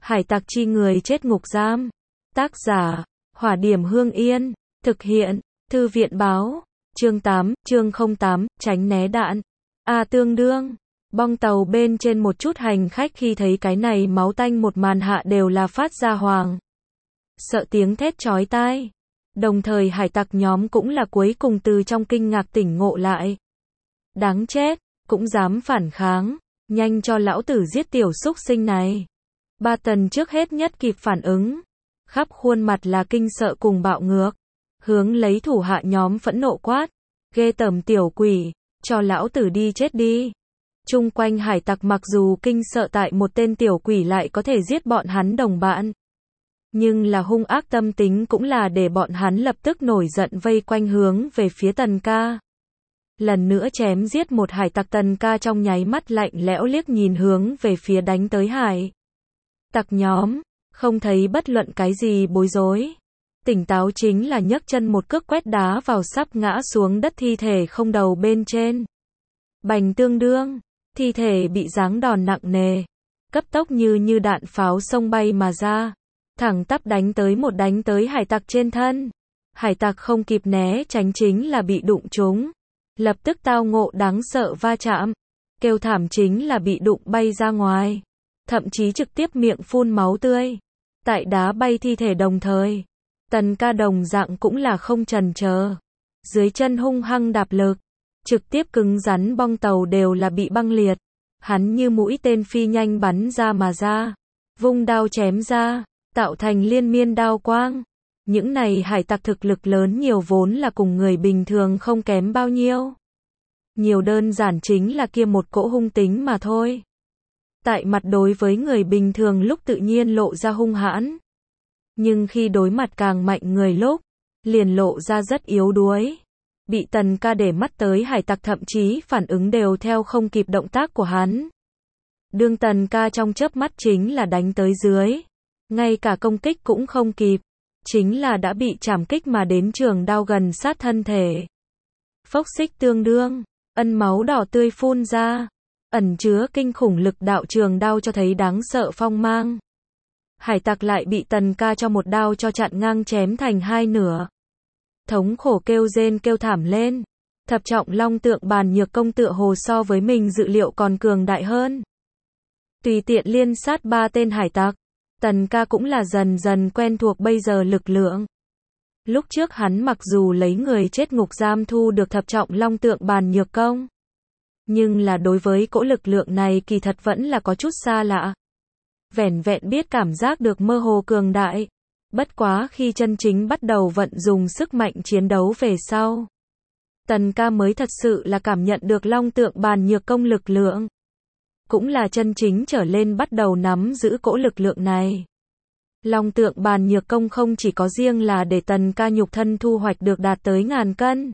Hải tặc chi người chết ngục giam. Tác giả, Hỏa Điểm Hương Yên. Thực hiện, Thư viện báo. Chương 8, chương 08, tránh né đạn. Tương đương. Bong tàu bên trên một chút hành khách khi thấy cái này máu tanh một màn hạ đều là phát ra hoàng sợ tiếng thét chói tai. Đồng thời hải tặc nhóm cũng là cuối cùng từ trong kinh ngạc tỉnh ngộ lại. Đáng chết, cũng dám phản kháng, nhanh cho lão tử giết tiểu súc sinh này. Ba Tần trước hết nhất kịp phản ứng, khắp khuôn mặt là kinh sợ cùng bạo ngược, hướng lấy thủ hạ nhóm phẫn nộ quát, ghê tởm tiểu quỷ, cho lão tử đi chết đi. Chung quanh hải tặc mặc dù kinh sợ tại một tên tiểu quỷ lại có thể giết bọn hắn đồng bạn, nhưng là hung ác tâm tính cũng là để bọn hắn lập tức nổi giận vây quanh hướng về phía Tần ca. Lần nữa chém giết một hải tặc. Tần ca trong nháy mắt lạnh lẽo liếc nhìn hướng về phía đánh tới hải tặc nhóm, không thấy bất luận cái gì bối rối. Tỉnh táo chính là nhấc chân một cước quét đá vào sắp ngã xuống đất thi thể không đầu bên trên. Bành tương đương, thi thể bị giáng đòn nặng nề, cấp tốc như đạn pháo xông bay mà ra, thẳng tắp đánh tới hải tặc trên thân. Hải tặc không kịp né tránh chính là bị đụng trúng, lập tức tao ngộ đáng sợ va chạm, kêu thảm chính là bị đụng bay ra ngoài, thậm chí trực tiếp miệng phun máu tươi. Tại đá bay thi thể đồng thời, Tần ca đồng dạng cũng là không chần chờ, dưới chân hung hăng đạp lực, trực tiếp cứng rắn bong tàu đều là bị băng liệt. Hắn như mũi tên phi nhanh bắn ra mà ra, vung đao chém ra, tạo thành liên miên đao quang. Những này hải tặc thực lực lớn nhiều vốn là cùng người bình thường không kém bao nhiêu. Nhiều đơn giản chính là kia một cỗ hung tính mà thôi. Tại mặt đối với người bình thường lúc tự nhiên lộ ra hung hãn, nhưng khi đối mặt càng mạnh người lúc, liền lộ ra rất yếu đuối. Bị Tần ca để mắt tới hải tặc thậm chí phản ứng đều theo không kịp động tác của hắn. Đương Tần ca trong chớp mắt chính là đánh tới dưới, ngay cả công kích cũng không kịp, chính là đã bị chảm kích mà đến trường đao gần sát thân thể. Phốc xích tương đương, máu đỏ tươi phun ra, ẩn chứa kinh khủng lực đạo trường đao cho thấy đáng sợ phong mang. Hải tặc lại bị Tần ca cho một đao cho chặn ngang chém thành hai nửa. Thống khổ kêu rên kêu thảm lên. Thập trọng long tượng bàn nhược công tựa hồ so với mình dự liệu còn cường đại hơn. Tùy tiện liên sát ba tên hải tặc, Tần ca cũng là dần dần quen thuộc bây giờ lực lượng. Lúc trước hắn mặc dù lấy người chết ngục giam thu được thập trọng long tượng bàn nhược công, nhưng là đối với cỗ lực lượng này kỳ thật vẫn là có chút xa lạ. Vẻn vẹn biết cảm giác được mơ hồ cường đại. Bất quá khi chân chính bắt đầu vận dùng sức mạnh chiến đấu về sau, Tần ca mới thật sự là cảm nhận được long tượng bàn nhược công lực lượng. Cũng là chân chính trở lên bắt đầu nắm giữ cỗ lực lượng này. Long tượng bàn nhược công không chỉ có riêng là để Tần ca nhục thân thu hoạch được đạt tới 1000 cân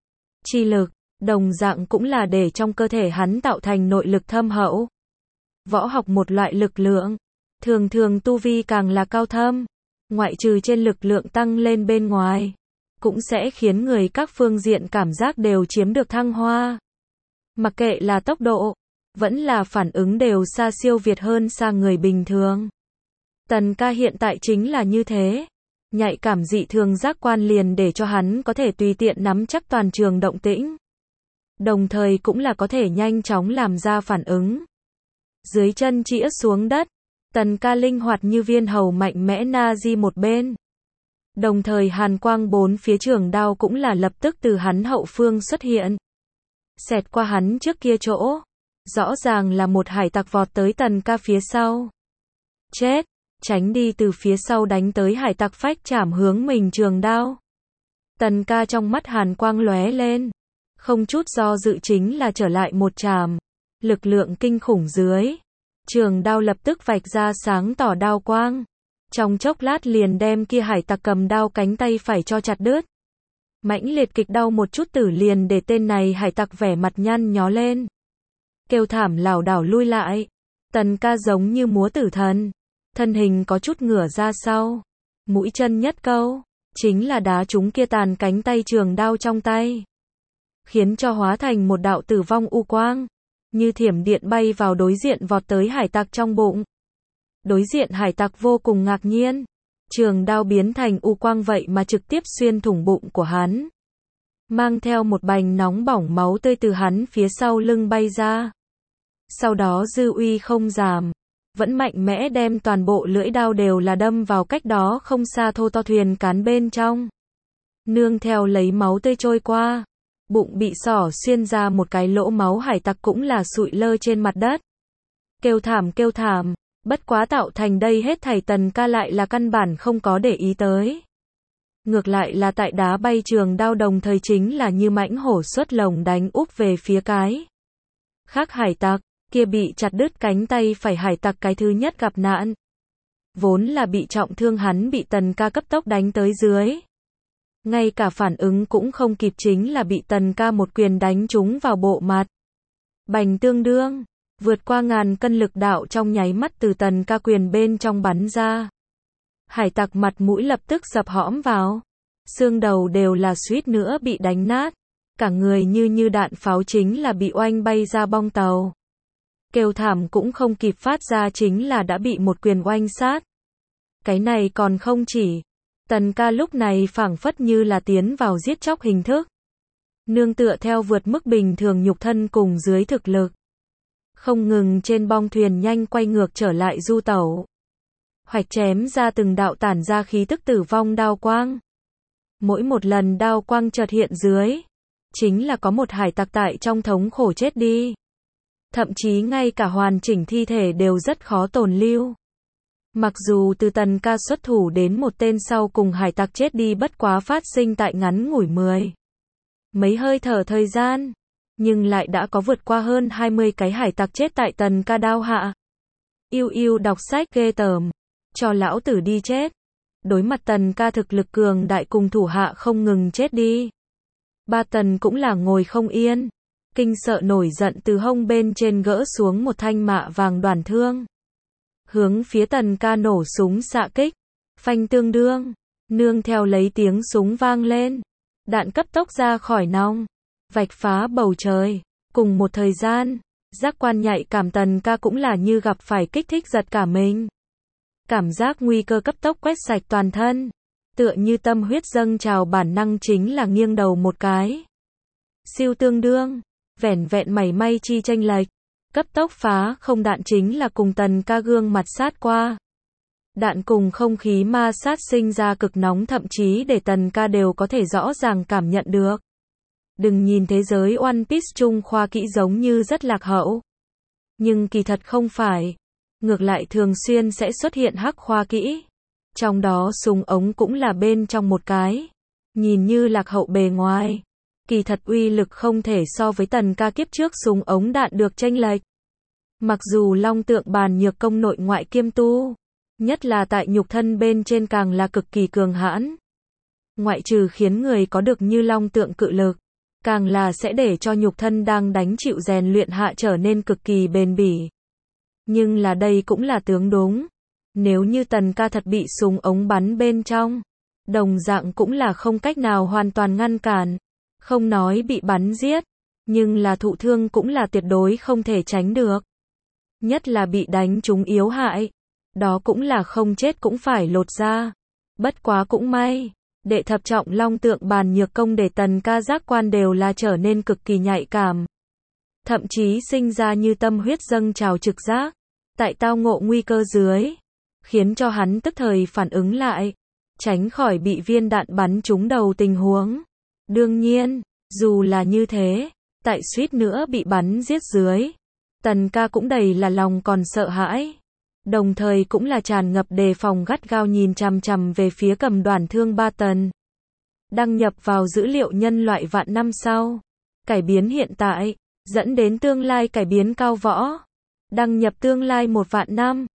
chi lực, đồng dạng cũng là để trong cơ thể hắn tạo thành nội lực thâm hậu. Võ học một loại lực lượng, thường thường tu vi càng là cao thâm, ngoại trừ trên lực lượng tăng lên bên ngoài, cũng sẽ khiến người các phương diện cảm giác đều chiếm được thăng hoa. Mặc kệ là tốc độ, vẫn là phản ứng đều xa siêu việt hơn xa người bình thường. Tần ca hiện tại chính là như thế. Nhạy cảm dị thường giác quan liền để cho hắn có thể tùy tiện nắm chắc toàn trường động tĩnh. Đồng thời cũng là có thể nhanh chóng làm ra phản ứng. Dưới chân chĩa xuống đất, Tần ca linh hoạt như viên hầu mạnh mẽ na di một bên. Đồng thời hàn quang bốn phía trường đao cũng là lập tức từ hắn hậu phương xuất hiện, xẹt qua hắn trước kia chỗ. Rõ ràng là một hải tặc vọt tới Tần ca phía sau. Chết, tránh đi từ phía sau đánh tới hải tặc phách chảm hướng mình trường đao. Tần ca trong mắt hàn quang lóe lên, không chút do dự chính là trở lại một chảm. Lực lượng kinh khủng dưới, trường đao lập tức vạch ra sáng tỏ đao quang. Trong chốc lát liền đem kia hải tặc cầm đao cánh tay phải cho chặt đứt. Mãnh liệt kịch đau một chút tử liền để tên này hải tặc vẻ mặt nhăn nhó lên, kêu thảm lảo đảo lui lại. Tần ca giống như múa tử thần, thân hình có chút ngửa ra sau, mũi chân nhất câu, chính là đá trúng kia tàn cánh tay trường đao trong tay, khiến cho hóa thành một đạo tử vong u quang, như thiểm điện bay vào đối diện vọt tới hải tặc trong bụng. Đối diện hải tặc vô cùng ngạc nhiên. Trường đao biến thành u quang vậy mà trực tiếp xuyên thủng bụng của hắn. Mang theo một bành nóng bỏng máu tươi từ hắn phía sau lưng bay ra. Sau đó dư uy không giảm. Vẫn mạnh mẽ đem toàn bộ lưỡi đao đều là đâm vào cách đó không xa thô to thuyền cán bên trong. Nương theo lấy máu tươi trôi qua. Bụng bị xỏ xuyên ra một cái lỗ máu, hải tặc cũng là sụi lơ trên mặt đất. Kêu thảm. Bất quá tạo thành đây hết thảy Tần Ca lại là căn bản không có để ý tới. Ngược lại là tại đá bay trường đao, đồng thời chính là như mãnh hổ xuất lồng đánh úp về phía cái khác hải tặc. Kia bị chặt đứt cánh tay phải hải tặc cái thứ nhất gặp nạn. Vốn là bị trọng thương, hắn bị Tần Ca cấp tốc đánh tới dưới. Ngay cả phản ứng cũng không kịp, chính là bị Tần Ca một quyền đánh trúng vào bộ mặt. Bành, tương đương, vượt qua ngàn cân lực đạo trong nháy mắt từ Tần Ca quyền bên trong bắn ra. Hải tặc mặt mũi lập tức dập hõm vào. Xương đầu đều là suýt nữa bị đánh nát. Cả người như đạn pháo, chính là bị oanh bay ra bong tàu. Kêu thảm cũng không kịp phát ra, chính là đã bị một quyền oanh sát. Cái này còn không chỉ. Tần Ca lúc này phảng phất như là tiến vào giết chóc hình thức. Nương tựa theo vượt mức bình thường nhục thân cùng dưới thực lực. Không ngừng trên bong thuyền nhanh quay ngược trở lại du tẩu. Hoạch chém ra từng đạo tản ra khí tức tử vong đao quang. Mỗi một lần đao quang chợt hiện dưới, chính là có một hải tặc tại trong thống khổ chết đi. Thậm chí ngay cả hoàn chỉnh thi thể đều rất khó tồn lưu. Mặc dù từ Tần Ca xuất thủ đến một tên sau cùng hải tặc chết đi bất quá phát sinh tại ngắn ngủi mấy hơi thở thời gian, nhưng lại đã có vượt qua hơn 20 cái hải tặc chết tại Tần Ca đao hạ. Yêu đọc sách ghê tởm, cho lão tử đi chết. Đối mặt Tần Ca thực lực cường đại cùng thủ hạ không ngừng chết đi. Ba Tần cũng là ngồi không yên, kinh sợ nổi giận từ hông bên trên gỡ xuống một thanh mạ vàng đoàn thương. Hướng phía Tần Ca nổ súng xạ kích. Phanh, tương đương, nương theo lấy tiếng súng vang lên. Đạn cấp tốc ra khỏi nòng, vạch phá bầu trời. Cùng một thời gian, giác quan nhạy cảm Tần Ca cũng là như gặp phải kích thích giật cả mình. Cảm giác nguy cơ cấp tốc quét sạch toàn thân. Tựa như tâm huyết dâng trào, bản năng chính là nghiêng đầu một cái. Siêu, tương đương, vẻn vẹn mảy may chi chênh lệch. Cấp tốc phá không, đạn chính là cùng Tần Ca gương mặt sát qua. Đạn cùng không khí ma sát sinh ra cực nóng, thậm chí để Tần Ca đều có thể rõ ràng cảm nhận được. Đừng nhìn thế giới One Piece Trung khoa kỹ giống như rất lạc hậu. Nhưng kỳ thật không phải. Ngược lại thường xuyên sẽ xuất hiện hắc khoa kỹ. Trong đó súng ống cũng là bên trong một cái. Nhìn như lạc hậu bề ngoài. Kỳ thật uy lực không thể so với Tần Ca kiếp trước súng ống đạn được chênh lệch. Mặc dù Long Tượng Bàn Nhược Công nội ngoại kiêm tu, nhất là tại nhục thân bên trên càng là cực kỳ cường hãn. Ngoại trừ khiến người có được như Long Tượng cự lực, càng là sẽ để cho nhục thân đang đánh chịu rèn luyện hạ trở nên cực kỳ bền bỉ. Nhưng là đây cũng là tướng đúng. Nếu như Tần Ca thật bị súng ống bắn bên trong, đồng dạng cũng là không cách nào hoàn toàn ngăn cản. Không nói bị bắn giết, nhưng là thụ thương cũng là tuyệt đối không thể tránh được. Nhất là bị đánh trúng yếu hại, đó cũng là không chết cũng phải lột ra. Bất quá cũng may, đệ thập trọng Long Tượng Bàn Nhược Công để Tần Ca giác quan đều là trở nên cực kỳ nhạy cảm. Thậm chí sinh ra như tâm huyết dâng trào trực giác, tại tao ngộ nguy cơ dưới, khiến cho hắn tức thời phản ứng lại, tránh khỏi bị viên đạn bắn trúng đầu tình huống. Đương nhiên, dù là như thế, tại suýt nữa bị bắn giết dưới, Tần Ca cũng đầy là lòng còn sợ hãi. Đồng thời cũng là tràn ngập đề phòng, gắt gao nhìn chằm chằm về phía cầm đoàn thương Ba Tần. Đăng nhập vào dữ liệu nhân loại vạn năm sau. Cải biến hiện tại, dẫn đến tương lai cải biến cao võ. Đăng nhập tương lai 1 vạn năm.